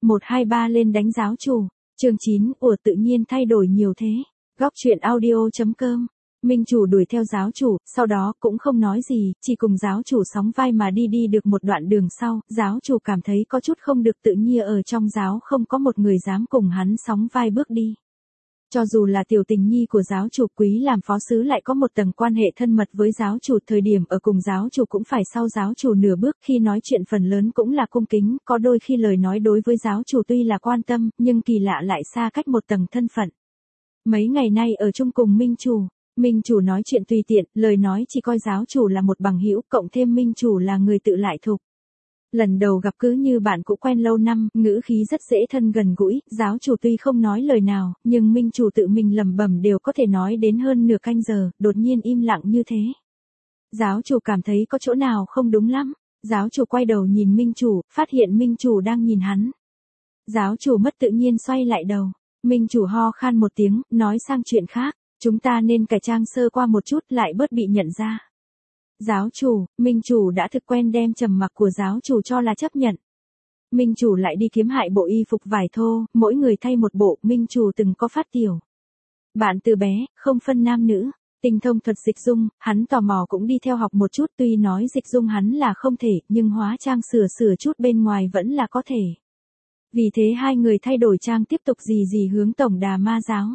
1, 2, 3 lên đánh giáo chủ. Chương 9, ủa tự nhiên thay đổi nhiều thế. Góc truyện audio.com. Minh chủ đuổi theo giáo chủ, sau đó cũng không nói gì, chỉ cùng giáo chủ sóng vai mà đi được một đoạn đường sau, giáo chủ cảm thấy có chút không được tự nhiên, ở trong giáo không có một người dám cùng hắn sóng vai bước đi. Cho dù là tiểu tình nhi của giáo chủ Quý làm phó sứ lại có một tầng quan hệ thân mật với giáo chủ, thời điểm ở cùng giáo chủ cũng phải sau giáo chủ nửa bước, khi nói chuyện phần lớn cũng là cung kính, có đôi khi lời nói đối với giáo chủ tuy là quan tâm, nhưng kỳ lạ lại xa cách một tầng thân phận. Mấy ngày nay ở chung cùng Minh chủ nói chuyện tùy tiện, lời nói chỉ coi giáo chủ là một bằng hữu, cộng thêm Minh chủ là người tự lại thục. Lần đầu gặp cứ như bạn cũ quen lâu năm, ngữ khí rất dễ thân gần gũi, giáo chủ tuy không nói lời nào, nhưng Minh chủ tự mình lẩm bẩm đều có thể nói đến hơn nửa canh giờ, đột nhiên im lặng như thế. Giáo chủ cảm thấy có chỗ nào không đúng lắm, giáo chủ quay đầu nhìn Minh chủ, phát hiện Minh chủ đang nhìn hắn. Giáo chủ mất tự nhiên xoay lại đầu, Minh chủ ho khan một tiếng, nói sang chuyện khác, chúng ta nên cải trang sơ qua một chút lại bớt bị nhận ra. Giáo chủ, Minh chủ đã thực quen đem trầm mặc của giáo chủ cho là chấp nhận. Minh chủ lại đi kiếm hại bộ y phục vải thô, mỗi người thay một bộ, Minh chủ từng có phát tiểu. Bạn từ bé, không phân nam nữ, tinh thông thuật dịch dung, hắn tò mò cũng đi theo học một chút, tuy nói dịch dung hắn là không thể, nhưng hóa trang sửa chút bên ngoài vẫn là có thể. Vì thế hai người thay đổi trang tiếp tục gì hướng tổng đà ma giáo.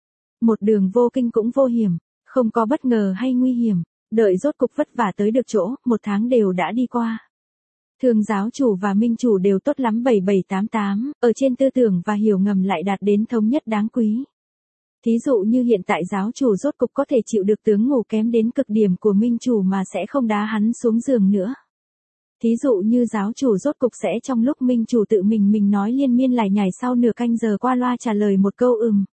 Một đường vô kinh cũng vô hiểm, không có bất ngờ hay nguy hiểm. Đợi rốt cục vất vả tới được chỗ, 1 tháng đều đã đi qua. Thường giáo chủ và Minh chủ đều tốt lắm 7788, ở trên tư tưởng và hiểu ngầm lại đạt đến thống nhất đáng quý. Thí dụ như hiện tại giáo chủ rốt cục có thể chịu được tướng ngủ kém đến cực điểm của Minh chủ mà sẽ không đá hắn xuống giường nữa. Thí dụ như giáo chủ rốt cục sẽ trong lúc Minh chủ tự mình nói liên miên lải nhải sau nửa canh giờ qua loa trả lời một câu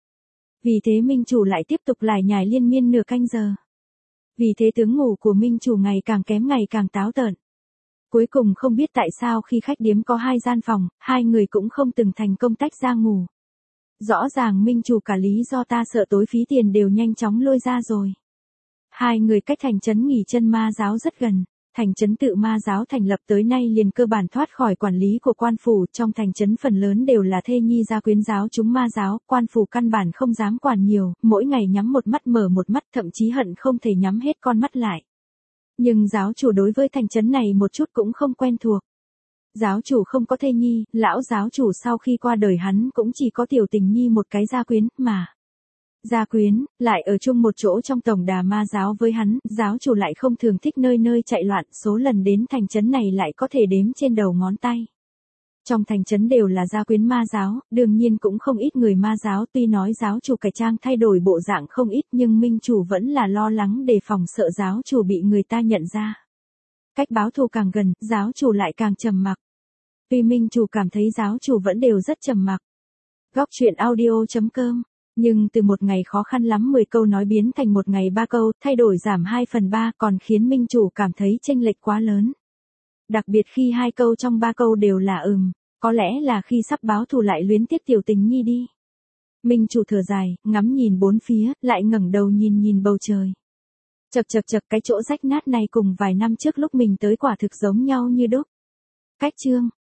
Vì thế Minh chủ lại tiếp tục lải nhải liên miên nửa canh giờ. Vì thế tướng ngủ của Minh chủ ngày càng kém ngày càng táo tợn. Cuối cùng không biết tại sao khi khách điếm có 2 gian phòng, hai người cũng không từng thành công tách ra ngủ. Rõ ràng Minh chủ cả lý do ta sợ tối phí tiền đều nhanh chóng lôi ra rồi. Hai người cách thành trấn nghỉ chân ma giáo rất gần. Thành trấn tự ma giáo thành lập tới nay liền cơ bản thoát khỏi quản lý của quan phủ, trong thành trấn phần lớn đều là thê nhi gia quyến giáo chúng ma giáo, quan phủ căn bản không dám quản nhiều, mỗi ngày nhắm một mắt mở một mắt, thậm chí hận không thể nhắm hết con mắt lại. Nhưng giáo chủ đối với thành trấn này một chút cũng không quen thuộc. Giáo chủ không có thê nhi, lão giáo chủ sau khi qua đời hắn cũng chỉ có tiểu tình nhi một cái gia quyến, mà gia quyến, lại ở chung một chỗ trong tổng đà ma giáo với hắn, giáo chủ lại không thường thích nơi chạy loạn, số lần đến thành trấn này lại có thể đếm trên đầu ngón tay. Trong thành trấn đều là gia quyến ma giáo, đương nhiên cũng không ít người ma giáo, tuy nói giáo chủ cải trang thay đổi bộ dạng không ít nhưng Minh chủ vẫn là lo lắng đề phòng sợ giáo chủ bị người ta nhận ra. Cách báo thù càng gần, giáo chủ lại càng trầm mặc. Tuy Minh chủ cảm thấy giáo chủ vẫn đều rất trầm mặc. Góc truyện audio.com. Nhưng từ một ngày khó khăn lắm 10 câu nói biến thành một ngày 3 câu, thay đổi giảm 2/3 còn khiến Minh chủ cảm thấy chênh lệch quá lớn. Đặc biệt khi 2 câu trong 3 câu đều là có lẽ là khi sắp báo thù lại luyến tiếc tiểu tình nhi đi. Minh chủ thở dài, ngắm nhìn bốn phía, lại ngẩng đầu nhìn bầu trời. Chậc cái chỗ rách nát này cùng vài năm trước lúc mình tới quả thực giống nhau như đúc. Cách chương